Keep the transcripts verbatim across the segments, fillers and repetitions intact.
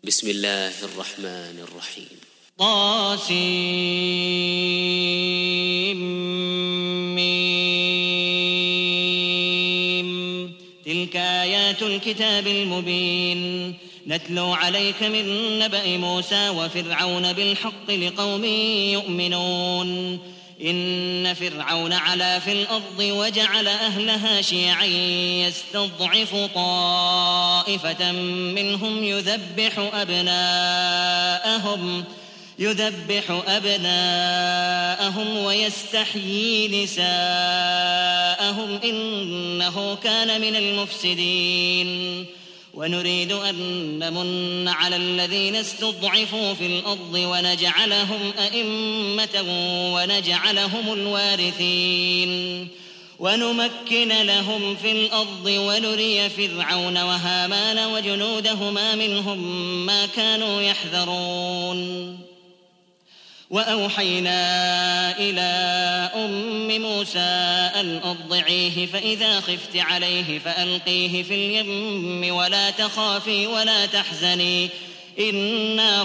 بسم الله الرحمن الرحيم. طاسيم. تلك آيات الكتاب المبين نتلو عليك من نبأ موسى وفرعون بالحق لقوم يؤمنون. إن فرعون علا في الأرض وجعل أهلها شيعا يستضعف طائفة منهم يذبح أبناءهم يذبح أبناءهم ويستحيي نساءهم إنه كان من المفسدين. ونريد أن نمن على الذين استضعفوا في الأرض ونجعلهم أئمة ونجعلهم الوارثين ونمكن لهم في الأرض ونري فرعون وهامان وجنودهما منهم ما كانوا يحذرون. وأوحينا إلى أم موسى أن أرضعيه فإذا خفت عليه فألقيه في اليم ولا تخافي ولا تحزني إنا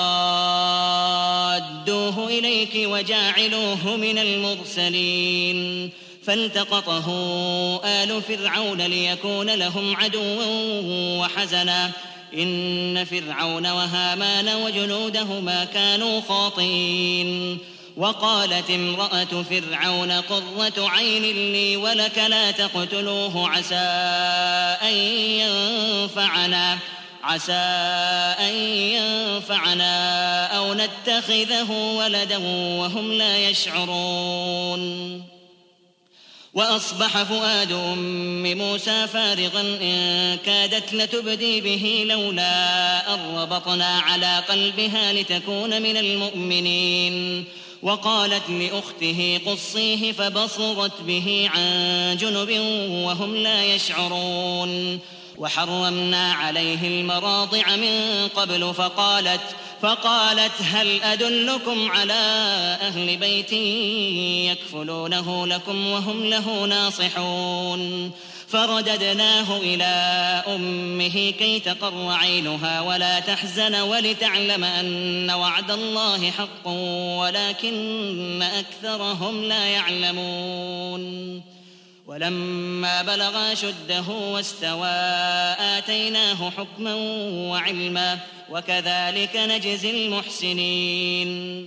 رادوه إليك وجاعلوه من المرسلين. فالتقطه آل فرعون ليكون لهم عدوا وحزنا إن فرعون وهامان وجنودهما كانوا خاطئين. وقالت امرأة فرعون قرة عين لي ولك لا تقتلوه عسى أن ينفعنا عسى أن ينفعنا أو نتخذه ولدا وهم لا يشعرون. وأصبح فؤاد أم موسى فارغا إن كادت لتبدي به لولا أن ربطنا على قلبها لتكون من المؤمنين. وقالت لأخته قصيه فبصرت به عن جنب وهم لا يشعرون. وحرمنا عليه المراضع من قبل فقالت فقالت هل أدلكم على أهل بيت يكفلونه لكم وهم له ناصحون. فرددناه إلى أمه كي تقر عينها ولا تحزن ولتعلم أن وعد الله حق ولكن أكثرهم لا يعلمون. ولما بلغ أشده واستوى آتيناه حكما وعلما وكذلك نجزي المحسنين.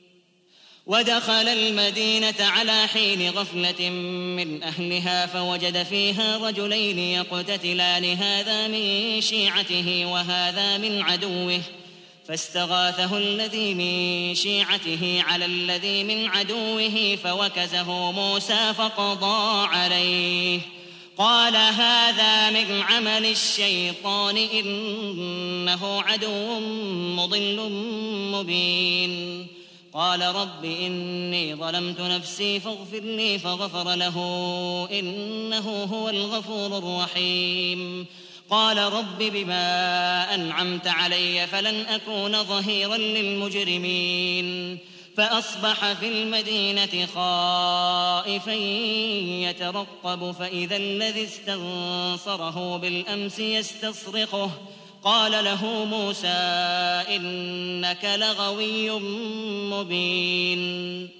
ودخل المدينة على حين غفلة من أهلها فوجد فيها رجلين يقتتلان هذا من شيعته وهذا من عدوه فاستغاثه الذي من شيعته على الذي من عدوه فوكزه موسى فقضى عليه. قال هذا من عمل الشيطان إنه عدو مضل مبين. قال رب إني ظلمت نفسي فاغفر لي فغفر له إنه هو الغفور الرحيم. قال رب بما أنعمت علي فلن أكون ظهيرا للمجرمين. فأصبح في المدينة خائفا يترقب فإذا الذي استنصره بالأمس يستصرخه قال له موسى إنك لغوي مبين.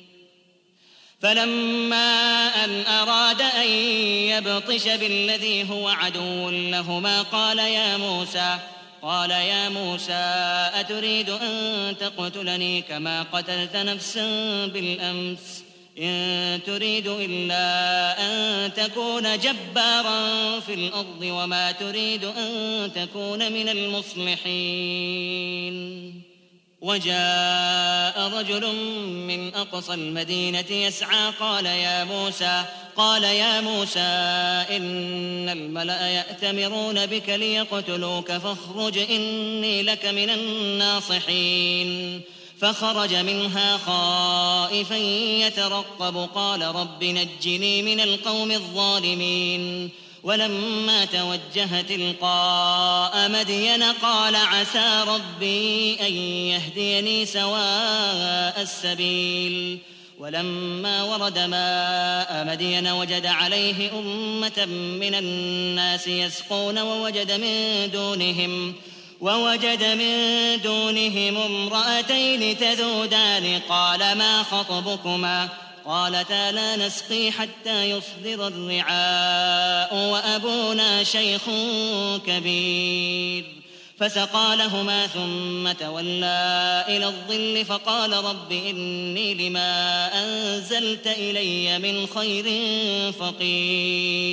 فلما أن أراد أن يبطش بالذي هو عدو لهما قال يا موسى قال يا موسى أتريد أن تقتلني كما قتلت نفسا بالأمس إن تريد إلا أن تكون جبارا في الأرض وما تريد أن تكون من المصلحين. وجاء رجل من أقصى المدينة يسعى قال يا موسى قال يا موسى إن الملأ يأتمرون بك ليقتلوك فاخرج إني لك من الناصحين. فخرج منها خائفا يترقب قال رب نجني من القوم الظالمين. ولما توجه تلقاء مدين قال عسى ربي أن يهديني سواء السبيل. ولما ورد ماء مدين وجد عليه أمة من الناس يسقون ووجد من دونهم ووجد من دونهم امرأتين تذودان قال ما خطبكما قالتا لا نسقي حتى يصدر الرعاء وأبونا شيخ كبير فسقى لهما ثم تولى إلى الظل فقال رب إني لما أنزلت إلي من خير فقير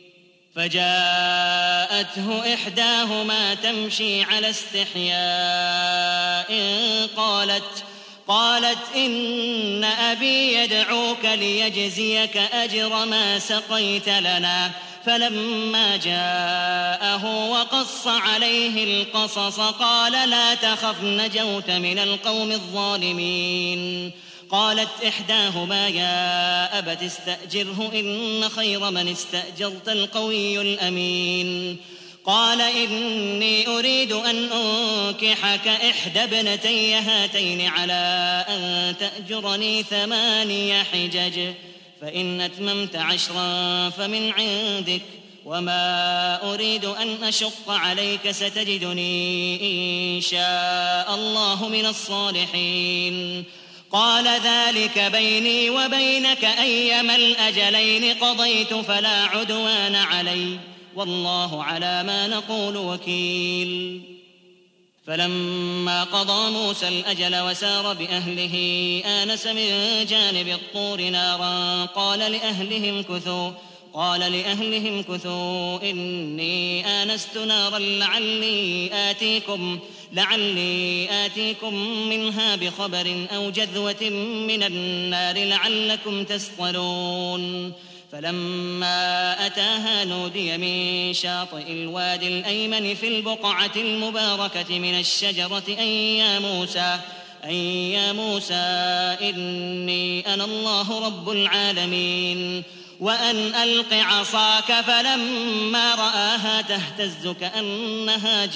فجاءته إحداهما تمشي على استحياء قالت قالت إن أبي يدعوك ليجزيك أجر ما سقيت لنا فلما جاءه وقص عليه القصص قال لا تخف نجوت من القوم الظالمين قالت إحداهما يا أبت استأجره إن خير من استأجرت القوي الأمين قال إني أريد أن أنكحك إحدى ابنتي هاتين على أن تأجرني ثماني حجج فإن أتممت عشرا فمن عندك وما أريد أن أشق عليك ستجدني إن شاء الله من الصالحين قال ذلك بيني وبينك أيما الأجلين قضيت فلا عدوان علي والله على ما نقول وكيل فلما قضى موسى الأجل وسار بأهله آنس من جانب الطور نارا قال لأهلهم كثوا قال لأهلهم كثوا إني آنست نارا لعلي آتيكم لعلي آتيكم منها بخبر أو جذوة من النار لعلكم تصطلون فلما أتاها نودي من شاطئ الوادي الأيمن في البقعة المباركة من الشجرة أن يا موسى أن يا موسى إني أنا الله رب العالمين وأن ألق عصاك فلما رآها تهتز كأنها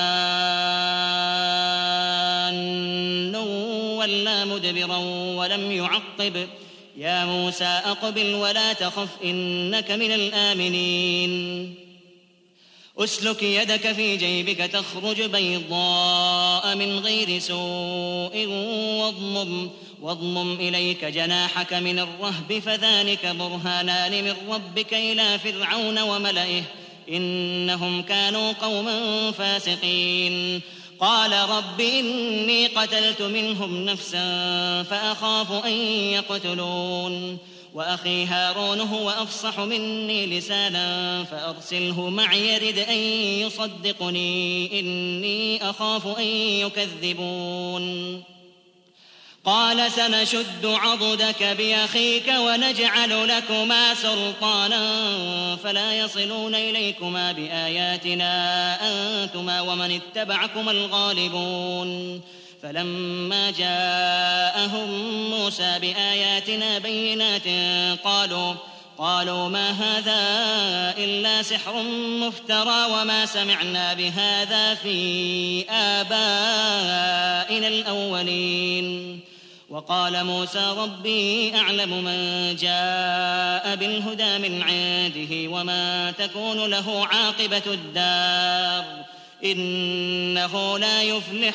جان ولا مدبرا ولم يعقب يا موسى أقبل ولا تخف إنك من الآمنين أسلك يدك في جيبك تخرج بيضاء من غير سوء واضمم واضمم إليك جناحك من الرهب فذلك برهانان من ربك إلى فرعون وملئه إنهم كانوا قوما فاسقين قال رب إني قتلت منهم نفسا فأخاف أن يقتلون وأخي هارون هو أفصح مني لسانا فأرسله معي يرد أن يصدقني إني أخاف أن يكذبون قال سنشد عضدك بأخيك ونجعل لكما سلطانا فلا يصلون إليكما بآياتنا أنتما ومن اتبعكما الغالبون فلما جاءهم موسى بآياتنا بينات قالوا قالوا ما هذا إلا سحر مفترى وما سمعنا بهذا في آبائنا الأولين وقال موسى ربي أعلم من جاء بالهدى من عنده وما تكون له عاقبة الدار إنه لا يفلح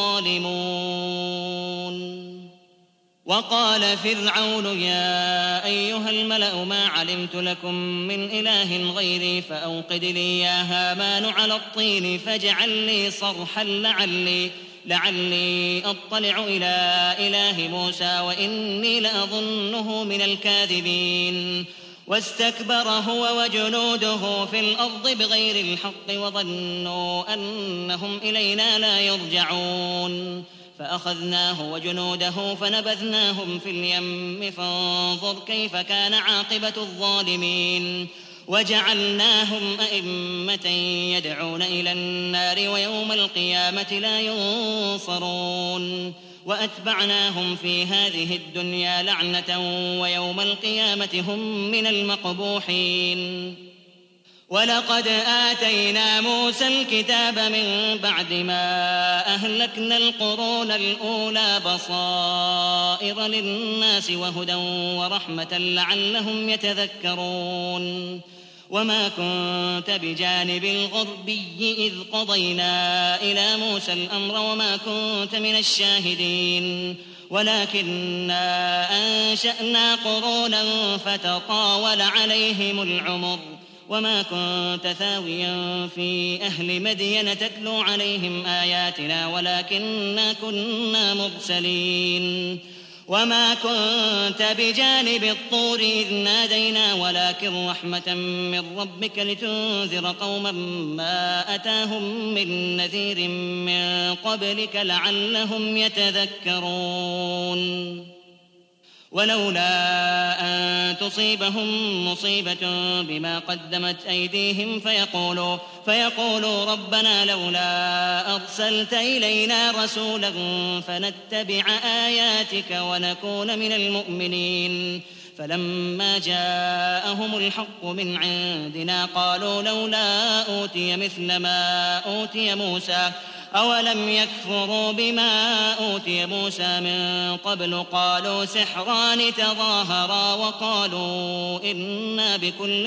الظالمون وقال فرعون يا أيها الملأ ما علمت لكم من إله غيري فأوقد لي يا هامان على الطين فاجعل لي صرحا لعلي لعلي أطلع إلى إله موسى وإني لأظنه من الكاذبين واستكبر هو وجنوده في الأرض بغير الحق وظنوا أنهم إلينا لا يرجعون فأخذناه وجنوده فنبذناهم في اليم فانظر كيف كان عاقبة الظالمين وجعلناهم أئمة يدعون إلى النار ويوم القيامة لا ينصرون وأتبعناهم في هذه الدنيا لعنة ويوم القيامة هم من المقبوحين ولقد آتينا موسى الكتاب من بعد ما أهلكنا القرون الأولى بصائر للناس وهدى ورحمة لعلهم يتذكرون وما كنت بجانب الغربي إذ قضينا إلى موسى الأمر وما كنت من الشاهدين ولكننا أنشأنا قرونا فتطاول عليهم العمر وما كنت ثاويا في أهل مدين تتلو عليهم آياتنا ولكننا كنا مرسلين وما كنت بجانب الطور إذ نادينا ولكن رحمة من ربك لتنذر قوما ما أتاهم من نذير من قبلك لعلهم يتذكرون ولولا أن تصيبهم مصيبة بما قدمت أيديهم فيقولوا, فيقولوا ربنا لولا أرسلت إلينا رسولا فنتبع آياتك ونكون من المؤمنين فلما جاءهم الحق من عندنا قالوا لولا أوتي مثل ما أوتي موسى أولم يكفروا بما أوتي موسى من قبل قالوا سحران تظاهرا وقالوا إنا بكل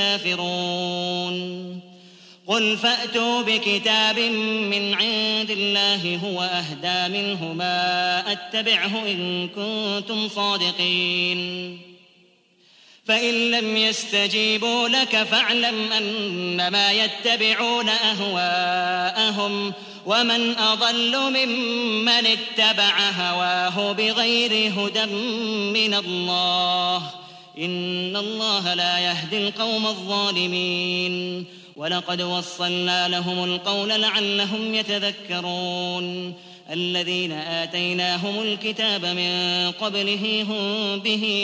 كافرون قل فأتوا بكتاب من عند الله هو أهدى منهما أتبعه إن كنتم صادقين فإن لم يستجيبوا لك فاعلم أنما يتبعون أهواءهم ومن أضل ممن اتبع هواه بغير هدى من الله إن الله لا يهدي القوم الظالمين ولقد وصلنا لهم القول لعلهم يتذكرون الذين آتيناهم الكتاب من قبله هم به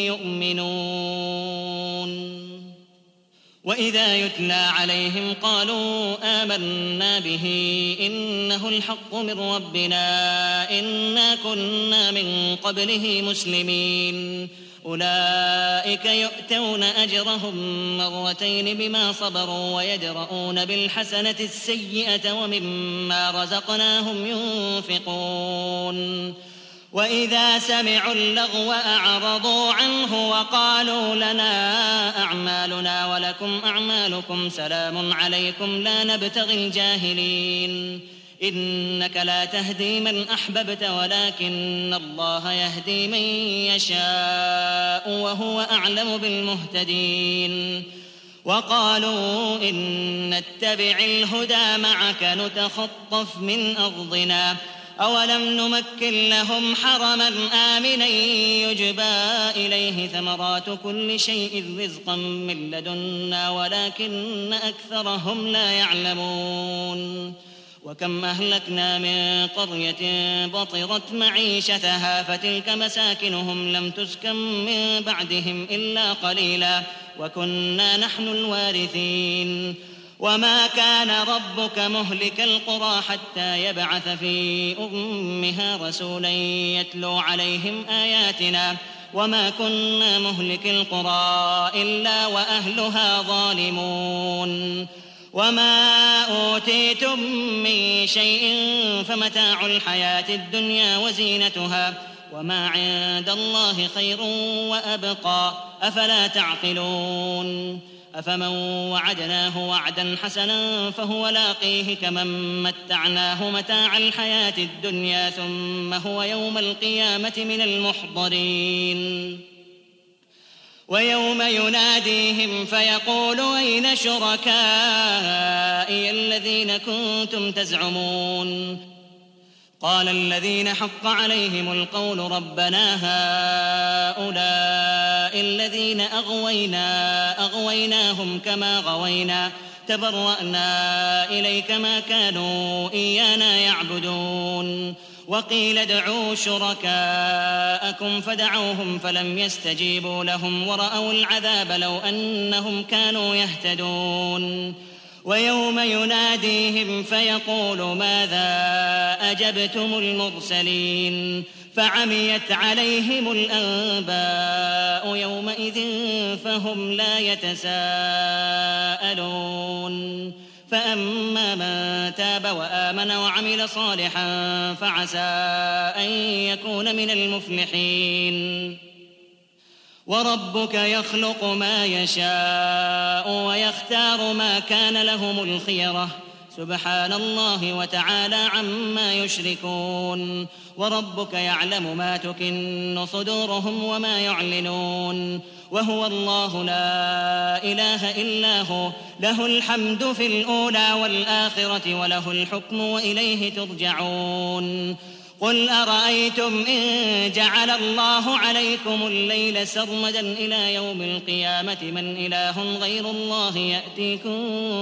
يؤمنون وإذا يتلى عليهم قالوا آمنا به إنه الحق من ربنا إنا كنا من قبله مسلمين أولئك يؤتون أجرهم مرتين بما صبروا ويدرؤون بالحسنة السيئة ومما رزقناهم ينفقون وإذا سمعوا اللغو أعرضوا عنه وقالوا لنا أعمالنا ولكم أعمالكم سلام عليكم لا نبتغي الجاهلين إنك لا تهدي من أحببت ولكن الله يهدي من يشاء وهو أعلم بالمهتدين وقالوا إن نتبع الهدى معك نتخطف من أرضنا أولم نمكن لهم حرما آمنا يجبى إليه ثمرات كل شيء رزقا من لدنا ولكن أكثرهم لا يعلمون وكم أهلكنا من قرية بطرت معيشتها فتلك مساكنهم لم تسكن من بعدهم إلا قليلا وكنا نحن الوارثين وما كان ربك مهلك القرى حتى يبعث في أمها رسولا يتلو عليهم آياتنا وما كنا مهلك القرى إلا وأهلها ظالمون وما أوتيتم من شيء فمتاع الحياة الدنيا وزينتها وما عند الله خير وأبقى أفلا تعقلون أفمن وعدناه وعدا حسنا فهو لاقيه كمن متعناه متاع الحياة الدنيا ثم هو يوم القيامة من المحضرين ويوم يناديهم فيقول أين شركائي الذين كنتم تزعمون قال الذين حق عليهم القول ربنا هؤلاء الذين أغوينا أغويناهم كما غوينا تبرأنا إليك ما كانوا إيانا يعبدون وقيل ادعوا شركاءكم فدعوهم فلم يستجيبوا لهم ورأوا العذاب لو أنهم كانوا يهتدون ويوم يناديهم فيقول ماذا أجبتم المرسلين فعميت عليهم الأنباء يومئذ فهم لا يتساءلون فأما من تاب وآمن وعمل صالحا فعسى أن يكون من المفلحين وربك يخلق ما يشاء ويختار ما كان لهم الخيرة سبحان الله وتعالى عما يشركون وربك يعلم ما تكن صدورهم وما يعلنون وهو الله لا إله إلا هو له الحمد في الأولى والآخرة وله الحكم وإليه ترجعون قل أرأيتم إن جعل الله عليكم الليل سرمدا إلى يوم القيامة من إله غير الله يأتيكم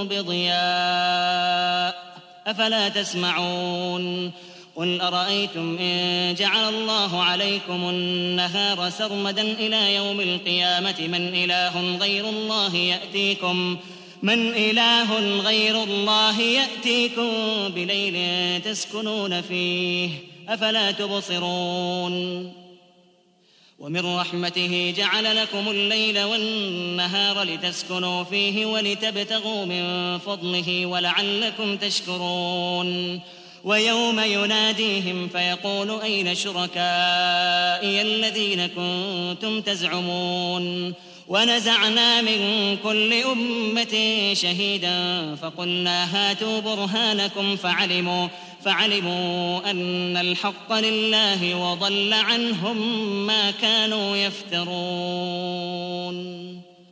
بضياء أفلا تسمعون قل أرأيتم إن جعل الله عليكم النهار سرمدا إلى يوم القيامة من إله غير الله يأتيكم من إله غير الله يأتيكم بليل تسكنون فيه أفلا تبصرون ومن رحمته جعل لكم الليل والنهار لتسكنوا فيه ولتبتغوا من فضله ولعلكم تشكرون ويوم يناديهم فيقول أين شركائي الذين كنتم تزعمون ونزعنا من كل أمة شهيدا فقلنا هاتوا برهانكم فعلموا فعلموا أن الحق لله وضل عنهم ما كانوا يفترون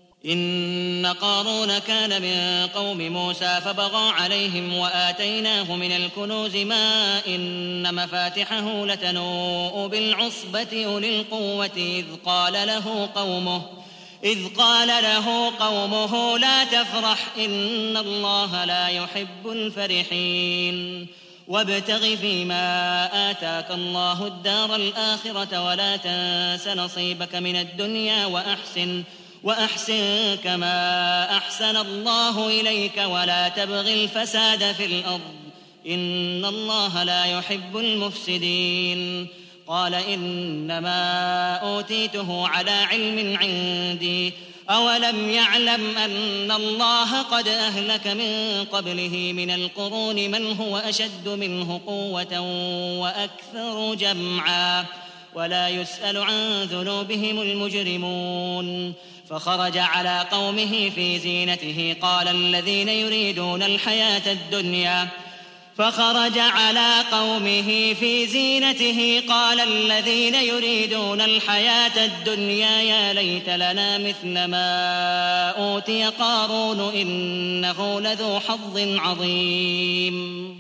إن قارون كان من قوم موسى فبغى عليهم وآتيناه من الكنوز ما إن مفاتحه لتنوء بالعصبة أولي القوة إذ قال له قومه إذ قال له قومه لا تفرح إن الله لا يحب الفرحين وابتغ فيما آتاك الله الدار الآخرة ولا تنس نصيبك من الدنيا وأحسن وأحسن كما أحسن الله إليك ولا تبغ الفساد في الأرض إن الله لا يحب المفسدين قال إنما أوتيته على علم عندي أولم يعلم أن الله قد أهلك من قبله من القرون من هو أشد منه قوة وأكثر جمعا ولا يسأل عن ذنوبهم المجرمون فخرج على قومه في زينته قال الذين يريدون الحياة الدنيا فخرج على قومه في زينته قال الذين يريدون الحياة الدنيا يا ليت لنا مثل ما أوتي قارون إنه لذو حظ عظيم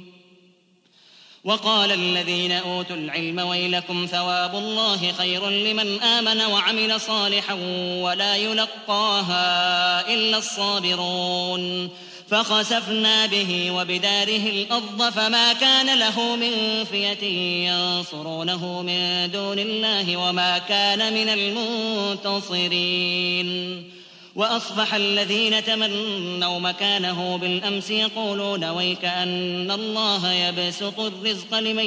وقال الذين أوتوا العلم ويلكم ثواب الله خير لمن آمن وعمل صالحا ولا يلقاها إلا الصابرون فخسفنا به وبداره الأرض فما كان له من فئة ينصرونه من دون الله وما كان من المنتصرين وأصبح الذين تمنوا مكانه بالأمس يقولون ويك أن الله يبسط الرزق لمن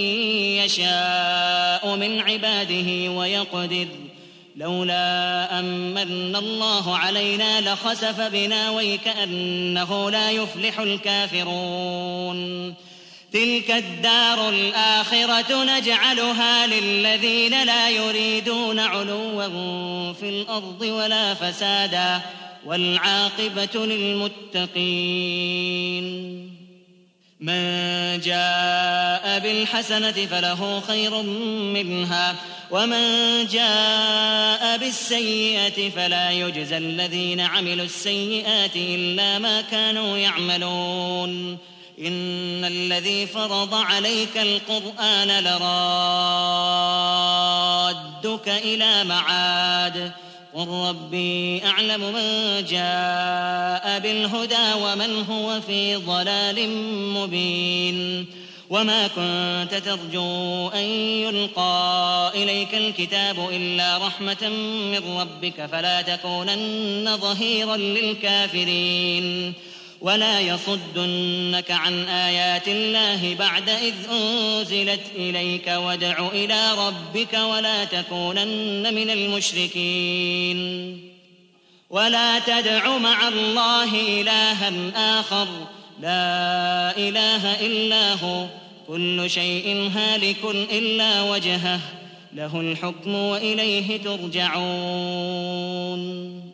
يشاء من عباده ويقدر لولا أمن الله علينا لخسف بنا ويكأنه لا يفلح الكافرون تلك الدار الآخرة نجعلها للذين لا يريدون علوا في الأرض ولا فسادا والعاقبة للمتقين من جاء بالحسنة فله خير منها ومن جاء بالسيئة فلا يجزى الذين عملوا السيئات إلا ما كانوا يعملون إن الذي فرض عليك القرآن لرادك إلى معاد قل ربي أعلم من جاء بالهدى ومن هو في ضلال مبين وما كنت ترجو أن يلقى إليك الكتاب إلا رحمة من ربك فلا تكونن ظهيرا للكافرين ولا يصدنك عن آيات الله بعد إذ أنزلت إليك وادع إلى ربك ولا تكونن من المشركين ولا تدع مع الله إلها آخر لا إله إلا هو كل شيء هالك إلا وجهه له الحكم وإليه ترجعون.